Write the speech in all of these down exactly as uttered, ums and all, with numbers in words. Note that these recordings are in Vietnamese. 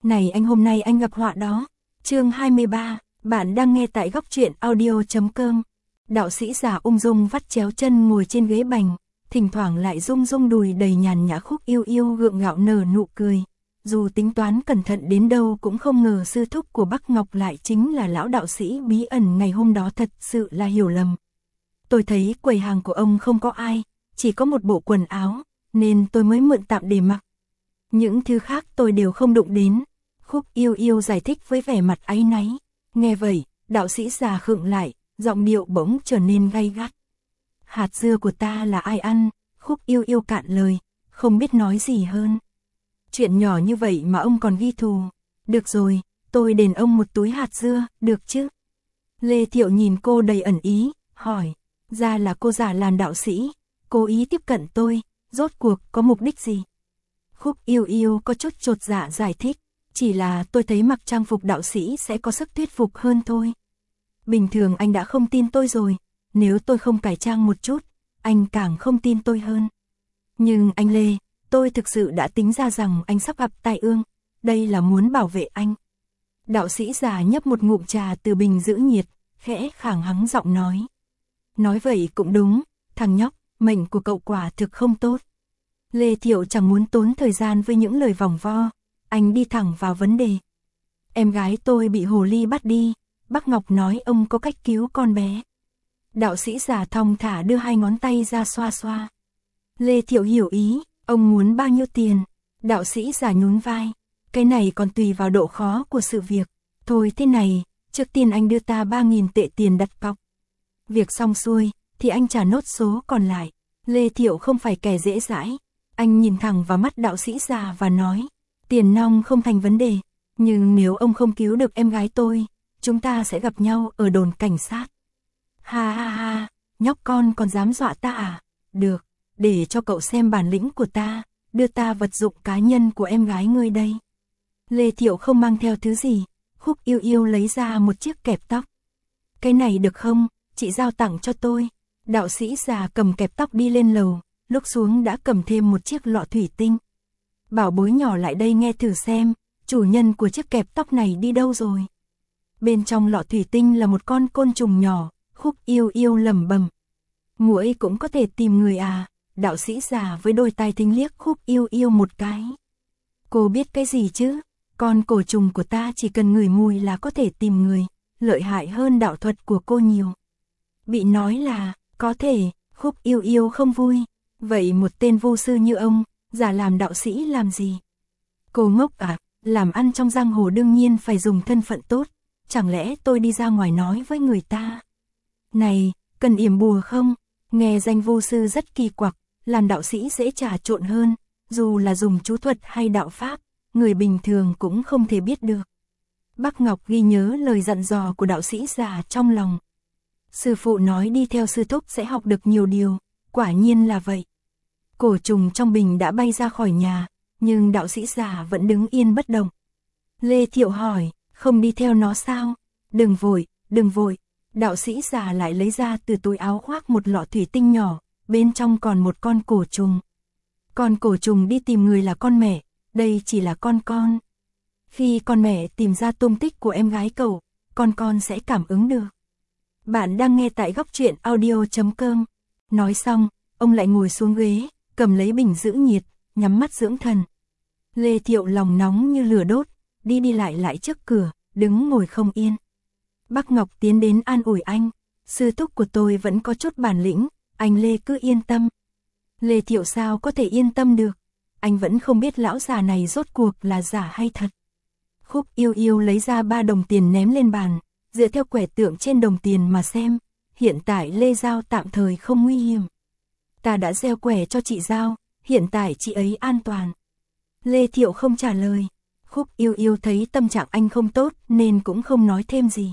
Này anh, hôm nay anh gặp họa đó. Chương hai mươi ba, bạn đang nghe tại góc truyện audio chấm com. Đạo sĩ già ung dung vắt chéo chân ngồi trên ghế bành, thỉnh thoảng lại rung rung đùi đầy nhàn nhã. Khúc Yêu Yêu gượng gạo nở nụ cười. Dù tính toán cẩn thận đến đâu cũng không ngờ sư thúc của Bắc Ngọc lại chính là lão đạo sĩ bí ẩn ngày hôm đó, thật sự là hiểu lầm. Tôi thấy quầy hàng của ông không có ai, chỉ có một bộ quần áo, nên tôi mới mượn tạm để mặc. Những thứ khác tôi đều không đụng đến. Khúc Yêu Yêu giải thích với vẻ mặt áy náy. Nghe vậy, đạo sĩ già khựng lại, giọng điệu bỗng trở nên gay gắt. Hạt dưa của ta là ai ăn? Khúc Yêu Yêu cạn lời, không biết nói gì hơn. Chuyện nhỏ như vậy mà ông còn ghi thù. Được rồi, tôi đền ông một túi hạt dưa, được chứ? Lê Thiệu nhìn cô đầy ẩn ý, hỏi. Ra là cô giả làn đạo sĩ, cố ý tiếp cận tôi, rốt cuộc có mục đích gì? Khúc Yêu Yêu có chút chột dạ giải thích. Chỉ là tôi thấy mặc trang phục đạo sĩ sẽ có sức thuyết phục hơn thôi. Bình thường anh đã không tin tôi rồi, nếu tôi không cải trang một chút, anh càng không tin tôi hơn. Nhưng anh Lê, tôi thực sự đã tính ra rằng anh sắp gặp tai ương, đây là muốn bảo vệ anh. Đạo sĩ già nhấp một ngụm trà từ bình giữ nhiệt, khẽ khàng hắng giọng nói. Nói vậy cũng đúng, thằng nhóc, mệnh của cậu quả thực không tốt. Lê Thiệu chẳng muốn tốn thời gian với những lời vòng vo, anh đi thẳng vào vấn đề. Em gái tôi bị hồ ly bắt đi, Bắc Ngọc nói ông có cách cứu con bé. Đạo sĩ già thong thả đưa hai ngón tay ra xoa xoa. Lê Thiệu hiểu ý, ông muốn bao nhiêu tiền? Đạo sĩ già nhún vai. Cái này còn tùy vào độ khó của sự việc. Thôi thế này, trước tiên anh đưa ta ba nghìn tệ tiền đặt cọc. Việc xong xuôi, thì anh trả nốt số còn lại. Lê Thiệu không phải kẻ dễ dãi. Anh nhìn thẳng vào mắt đạo sĩ già và nói. Tiền nong không thành vấn đề. Nhưng nếu ông không cứu được em gái tôi, chúng ta sẽ gặp nhau ở đồn cảnh sát. Ha ha ha, nhóc con còn dám dọa ta à? Được, để cho cậu xem bản lĩnh của ta, đưa ta vật dụng cá nhân của em gái ngươi đây. Lê Thiệu không mang theo thứ gì, Khúc Yêu Yêu lấy ra một chiếc kẹp tóc. Cái này được không, chị giao tặng cho tôi. Đạo sĩ già cầm kẹp tóc đi lên lầu, lúc xuống đã cầm thêm một chiếc lọ thủy tinh. Bảo bối nhỏ lại đây nghe thử xem, chủ nhân của chiếc kẹp tóc này đi đâu rồi. Bên trong lọ thủy tinh là một con côn trùng nhỏ, Khúc Yêu Yêu lẩm bẩm. Muội cũng có thể tìm người à? Đạo sĩ già với đôi tai thính liếc Khúc Yêu Yêu một cái. Cô biết cái gì chứ? Con cổ trùng của ta chỉ cần ngửi mùi là có thể tìm người, lợi hại hơn đạo thuật của cô nhiều. Bị nói là, có thể, Khúc Yêu Yêu không vui. Vậy một tên vô sư như ông, giả làm đạo sĩ làm gì? Cô ngốc à, làm ăn trong giang hồ đương nhiên phải dùng thân phận tốt, chẳng lẽ tôi đi ra ngoài nói với người ta? Này, cần yểm bùa không? Nghe danh vô sư rất kỳ quặc, làm đạo sĩ dễ trà trộn hơn, dù là dùng chú thuật hay đạo pháp, người bình thường cũng không thể biết được. Bắc Ngọc ghi nhớ lời dặn dò của đạo sĩ già trong lòng. Sư phụ nói đi theo sư thúc sẽ học được nhiều điều, quả nhiên là vậy. Cổ trùng trong bình đã bay ra khỏi nhà, nhưng đạo sĩ già vẫn đứng yên bất động. Lê Thiệu hỏi, không đi theo nó sao? Đừng vội, đừng vội. Đạo sĩ già lại lấy ra từ túi áo khoác một lọ thủy tinh nhỏ, bên trong còn một con cổ trùng. Con cổ trùng đi tìm người là con mẹ, đây chỉ là con con. Khi con mẹ tìm ra tung tích của em gái cậu, con con sẽ cảm ứng được. Bạn đang nghe tại góc truyện audio chấm com. Nói xong, ông lại ngồi xuống ghế, cầm lấy bình giữ nhiệt, nhắm mắt dưỡng thần. Lê Thiệu lòng nóng như lửa đốt, đi đi lại lại trước cửa, đứng ngồi không yên. Bắc Ngọc tiến đến an ủi anh, sư thúc của tôi vẫn có chút bản lĩnh, anh Lê cứ yên tâm. Lê Thiệu sao có thể yên tâm được, anh vẫn không biết lão già này rốt cuộc là giả hay thật. Khúc Yêu Yêu lấy ra ba đồng tiền ném lên bàn, dựa theo quẻ tượng trên đồng tiền mà xem, hiện tại Lê Giao tạm thời không nguy hiểm. Ta đã gieo quẻ cho chị Giao, hiện tại chị ấy an toàn. Lê Thiệu không trả lời, Khúc Yêu Yêu thấy tâm trạng anh không tốt nên cũng không nói thêm gì.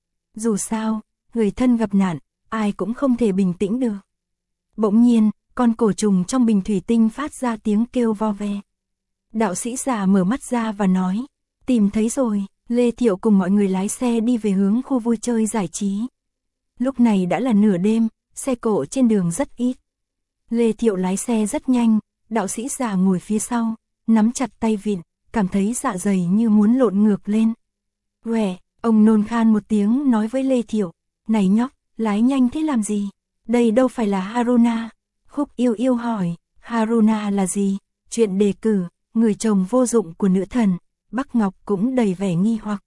Dù sao, người thân gặp nạn, ai cũng không thể bình tĩnh được. Bỗng nhiên, con cổ trùng trong bình thủy tinh phát ra tiếng kêu vo ve. Đạo sĩ già mở mắt ra và nói, tìm thấy rồi. Lê Thiệu cùng mọi người lái xe đi về hướng khu vui chơi giải trí. Lúc này đã là nửa đêm, xe cộ trên đường rất ít. Lê Thiệu lái xe rất nhanh, đạo sĩ già ngồi phía sau, nắm chặt tay vịn, cảm thấy dạ dày như muốn lộn ngược lên. Quẻ, ông nôn khan một tiếng nói với Lê Thiệu, này nhóc, lái nhanh thế làm gì? Đây đâu phải là Haruna. Khúc Yêu Yêu hỏi, Haruna là gì? Chuyện đề cử, người chồng vô dụng của nữ thần. Bắc Ngọc cũng đầy vẻ nghi hoặc.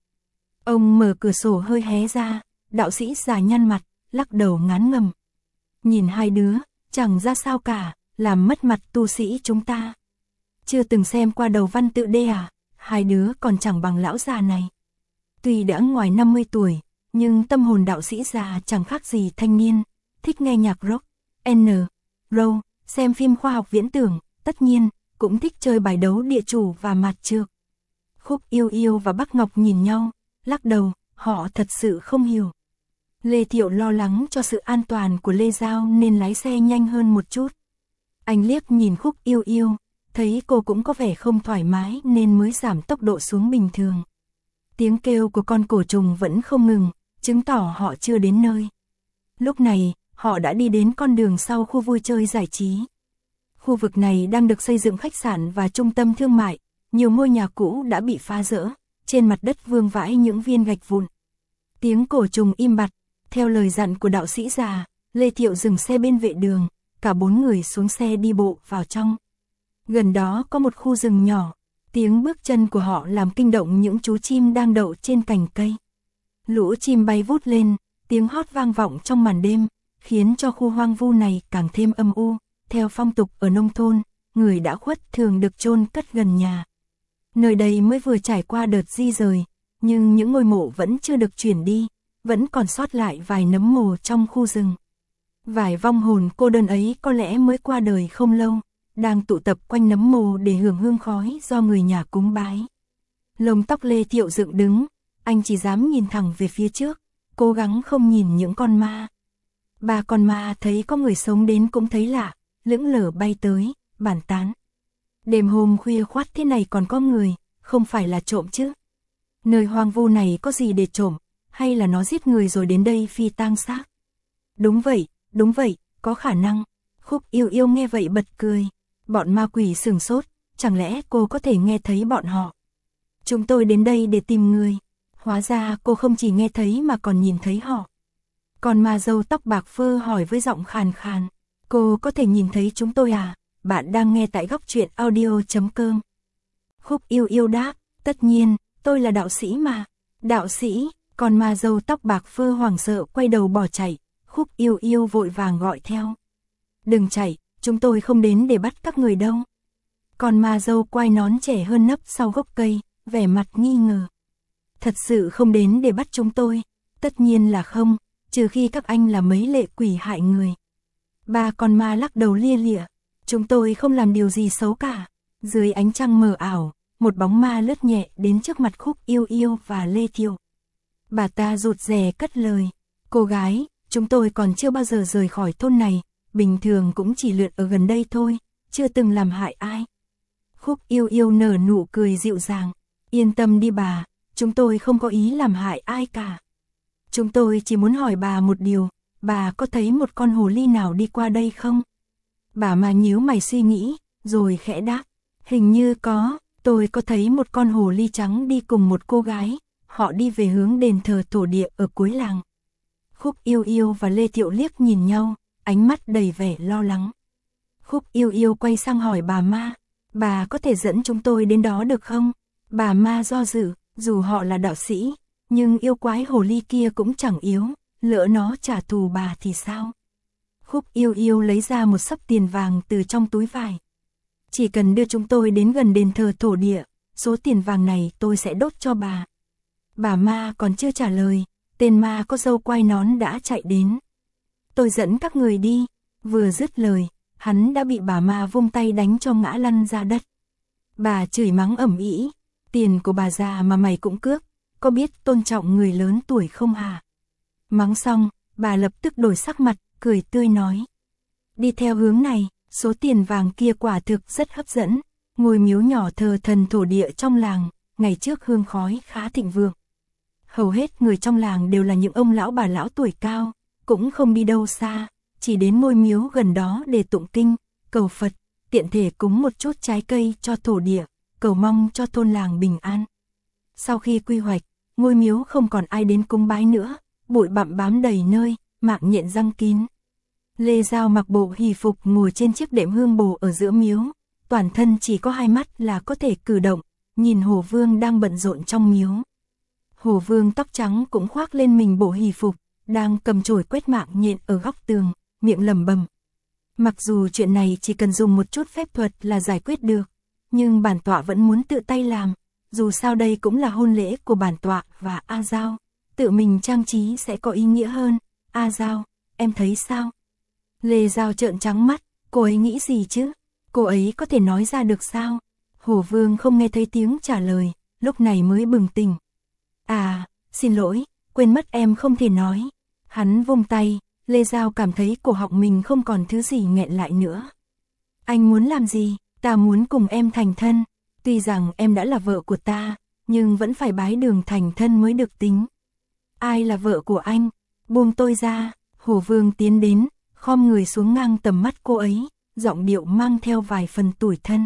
Ông mở cửa sổ hơi hé ra, đạo sĩ già nhăn mặt, lắc đầu ngán ngầm. Nhìn hai đứa, chẳng ra sao cả, làm mất mặt tu sĩ chúng ta. Chưa từng xem qua đầu văn tự đê à, hai đứa còn chẳng bằng lão già này. Tuy đã ngoài năm mươi tuổi, nhưng tâm hồn đạo sĩ già chẳng khác gì thanh niên, thích nghe nhạc rock, N, roll, xem phim khoa học viễn tưởng, tất nhiên, cũng thích chơi bài đấu địa chủ và mạt trược. Khúc Yêu Yêu và Bắc Ngọc nhìn nhau, lắc đầu, họ thật sự không hiểu. Lê Thiệu lo lắng cho sự an toàn của Lê Giao nên lái xe nhanh hơn một chút. Anh liếc nhìn Khúc Yêu Yêu, thấy cô cũng có vẻ không thoải mái nên mới giảm tốc độ xuống bình thường. Tiếng kêu của con cổ trùng vẫn không ngừng, chứng tỏ họ chưa đến nơi. Lúc này, họ đã đi đến con đường sau khu vui chơi giải trí. Khu vực này đang được xây dựng khách sạn và trung tâm thương mại, nhiều ngôi nhà cũ đã bị phá rỡ, trên mặt đất vương vãi những viên gạch vụn. Tiếng cổ trùng im bặt, theo lời dặn của đạo sĩ già, Lê Thiệu dừng xe bên vệ đường, cả bốn người xuống xe đi bộ vào trong. Gần đó có một khu rừng nhỏ, tiếng bước chân của họ làm kinh động những chú chim đang đậu trên cành cây. Lũ chim bay vút lên, tiếng hót vang vọng trong màn đêm, khiến cho khu hoang vu này càng thêm âm u. Theo phong tục ở nông thôn, người đã khuất thường được chôn cất gần nhà. Nơi đây mới vừa trải qua đợt di rời, nhưng những ngôi mộ vẫn chưa được chuyển đi, vẫn còn sót lại vài nấm mồ trong khu rừng. Vài vong hồn cô đơn ấy có lẽ mới qua đời không lâu, đang tụ tập quanh nấm mồ để hưởng hương khói do người nhà cúng bái. Lông tóc Lê Thiệu dựng đứng, anh chỉ dám nhìn thẳng về phía trước, cố gắng không nhìn những con ma. Ba con ma thấy có người sống đến cũng thấy lạ, lững lờ bay tới, bàn tán. Đêm hôm khuya khoắt thế này còn có người, không phải là trộm chứ? Nơi hoang vu này có gì để trộm, hay là nó giết người rồi đến đây phi tang xác? Đúng vậy, đúng vậy, có khả năng. Khúc Yêu Yêu nghe vậy bật cười. Bọn ma quỷ sửng sốt, chẳng lẽ cô có thể nghe thấy bọn họ? Chúng tôi đến đây để tìm người. Hóa ra cô không chỉ nghe thấy mà còn nhìn thấy họ. Còn ma dâu tóc bạc phơ hỏi với giọng khàn khàn. Cô có thể nhìn thấy chúng tôi à? Bạn đang nghe tại góc truyện audio chấm com. Khúc Yêu Yêu đáp, tất nhiên, tôi là đạo sĩ mà. Đạo sĩ, còn ma dâu tóc bạc phơ hoảng sợ quay đầu bỏ chạy. Khúc Yêu Yêu vội vàng gọi theo. Đừng chạy, chúng tôi không đến để bắt các người đâu. Còn ma dâu quai nón trẻ hơn nấp sau gốc cây, vẻ mặt nghi ngờ. Thật sự không đến để bắt chúng tôi? Tất nhiên là không, trừ khi các anh là mấy lệ quỷ hại người. Ba con ma lắc đầu lia lịa. Chúng tôi không làm điều gì xấu cả. Dưới ánh trăng mờ ảo, một bóng ma lướt nhẹ đến trước mặt Khúc Yêu Yêu và Lê Thiệu. Bà ta rụt rè cất lời. Cô gái, chúng tôi còn chưa bao giờ rời khỏi thôn này, bình thường cũng chỉ lượn ở gần đây thôi, chưa từng làm hại ai. Khúc Yêu Yêu nở nụ cười dịu dàng. Yên tâm đi bà, chúng tôi không có ý làm hại ai cả. Chúng tôi chỉ muốn hỏi bà một điều, bà có thấy một con hồ ly nào đi qua đây không? Bà mà nhíu mày suy nghĩ, rồi khẽ đáp. Hình như có, tôi có thấy một con hồ ly trắng đi cùng một cô gái, họ đi về hướng đền thờ thổ địa ở cuối làng. Khúc Yêu Yêu và Lê Thiệu liếc nhìn nhau, ánh mắt đầy vẻ lo lắng. Khúc Yêu Yêu quay sang hỏi bà ma, bà có thể dẫn chúng tôi đến đó được không? Bà ma do dự, dù họ là đạo sĩ, nhưng yêu quái hồ ly kia cũng chẳng yếu, lỡ nó trả thù bà thì sao? Khúc Yêu Yêu lấy ra một xấp tiền vàng từ trong túi vải. Chỉ cần đưa chúng tôi đến gần đền thờ thổ địa, số tiền vàng này tôi sẽ đốt cho bà. Bà ma còn chưa trả lời, tên ma có râu quai nón đã chạy đến. Tôi dẫn các người đi. Vừa dứt lời, hắn đã bị bà ma vung tay đánh cho ngã lăn ra đất. Bà chửi mắng ầm ĩ, tiền của bà già mà mày cũng cướp, có biết tôn trọng người lớn tuổi không hả? Mắng xong, bà lập tức đổi sắc mặt, cười tươi nói. Đi theo hướng này, số tiền vàng kia quả thực rất hấp dẫn. Ngôi miếu nhỏ thờ thần thổ địa trong làng, ngày trước hương khói khá thịnh vượng. Hầu hết người trong làng đều là những ông lão bà lão tuổi cao, cũng không đi đâu xa, chỉ đến ngôi miếu gần đó để tụng kinh, cầu Phật, tiện thể cúng một chút trái cây cho thổ địa, cầu mong cho thôn làng bình an. Sau khi quy hoạch, ngôi miếu không còn ai đến cúng bái nữa, bụi bặm bám đầy nơi, mạng nhện răng kín. Lê Giao mặc bộ hỷ phục ngồi trên chiếc đệm hương bồ ở giữa miếu, toàn thân chỉ có hai mắt là có thể cử động, nhìn Hồ Vương đang bận rộn trong miếu. Hồ Vương tóc trắng cũng khoác lên mình bộ hỷ phục, đang cầm chổi quét mạng nhện ở góc tường, miệng lẩm bẩm. Mặc dù chuyện này chỉ cần dùng một chút phép thuật là giải quyết được, nhưng bản tọa vẫn muốn tự tay làm, dù sao đây cũng là hôn lễ của bản tọa và A Giao, tự mình trang trí sẽ có ý nghĩa hơn. A Giao, em thấy sao? Lê Giao trợn trắng mắt, cô ấy nghĩ gì chứ? Cô ấy có thể nói ra được sao? Hồ Vương không nghe thấy tiếng trả lời, lúc này mới bừng tỉnh. À, xin lỗi, quên mất em không thể nói. Hắn vung tay, Lê Giao cảm thấy cổ họng mình không còn thứ gì nghẹn lại nữa. Anh muốn làm gì? Ta muốn cùng em thành thân. Tuy rằng em đã là vợ của ta, nhưng vẫn phải bái đường thành thân mới được tính. Ai là vợ của anh? Buông tôi ra. Hồ Vương tiến đến, khom người xuống ngang tầm mắt cô ấy, giọng điệu mang theo vài phần tủi thân.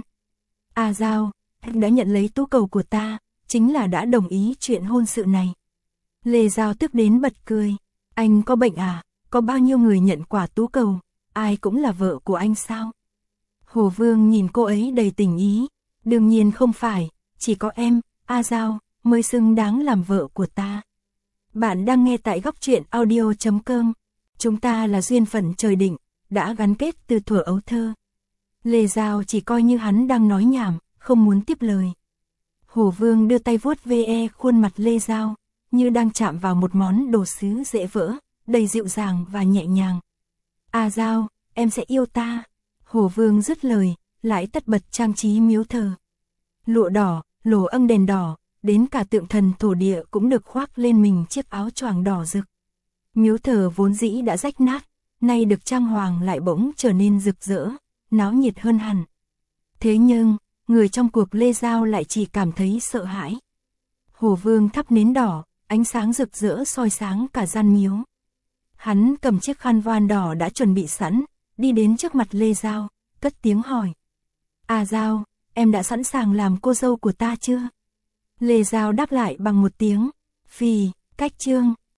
A Giao, anh đã nhận lấy tú cầu của ta, chính là đã đồng ý chuyện hôn sự này. Lê Giao tức đến bật cười. Anh có bệnh à? Có bao nhiêu người nhận quả tú cầu, ai cũng là vợ của anh sao? Hồ Vương nhìn cô ấy đầy tình ý. Đương nhiên không phải, chỉ có em, A Giao, mới xứng đáng làm vợ của ta. Bạn đang nghe tại góc truyện audio chấm com. Chúng ta là duyên phận trời định, đã gắn kết từ thuở ấu thơ. Lê Giao chỉ coi như hắn đang nói nhảm, không muốn tiếp lời. Hồ Vương đưa tay vuốt ve khuôn mặt Lê Giao, như đang chạm vào một món đồ sứ dễ vỡ, đầy dịu dàng và nhẹ nhàng. A Giao, em sẽ yêu ta. Hồ Vương dứt lời, lại tất bật trang trí miếu thờ. Lụa đỏ, lồ âng đèn đỏ, đến cả tượng thần thổ địa cũng được khoác lên mình chiếc áo choàng đỏ rực. Miếu thờ vốn dĩ đã rách nát, nay được trang hoàng lại bỗng trở nên rực rỡ, náo nhiệt hơn hẳn. Thế nhưng, người trong cuộc Lê Giao lại chỉ cảm thấy sợ hãi. Hồ Vương thắp nến đỏ, ánh sáng rực rỡ soi sáng cả gian miếu. Hắn cầm chiếc khăn voan đỏ đã chuẩn bị sẵn, đi đến trước mặt Lê Giao, cất tiếng hỏi. A Giao, em đã sẵn sàng làm cô dâu của ta chưa? Lê Giao đáp lại bằng một tiếng, phì, cách chương.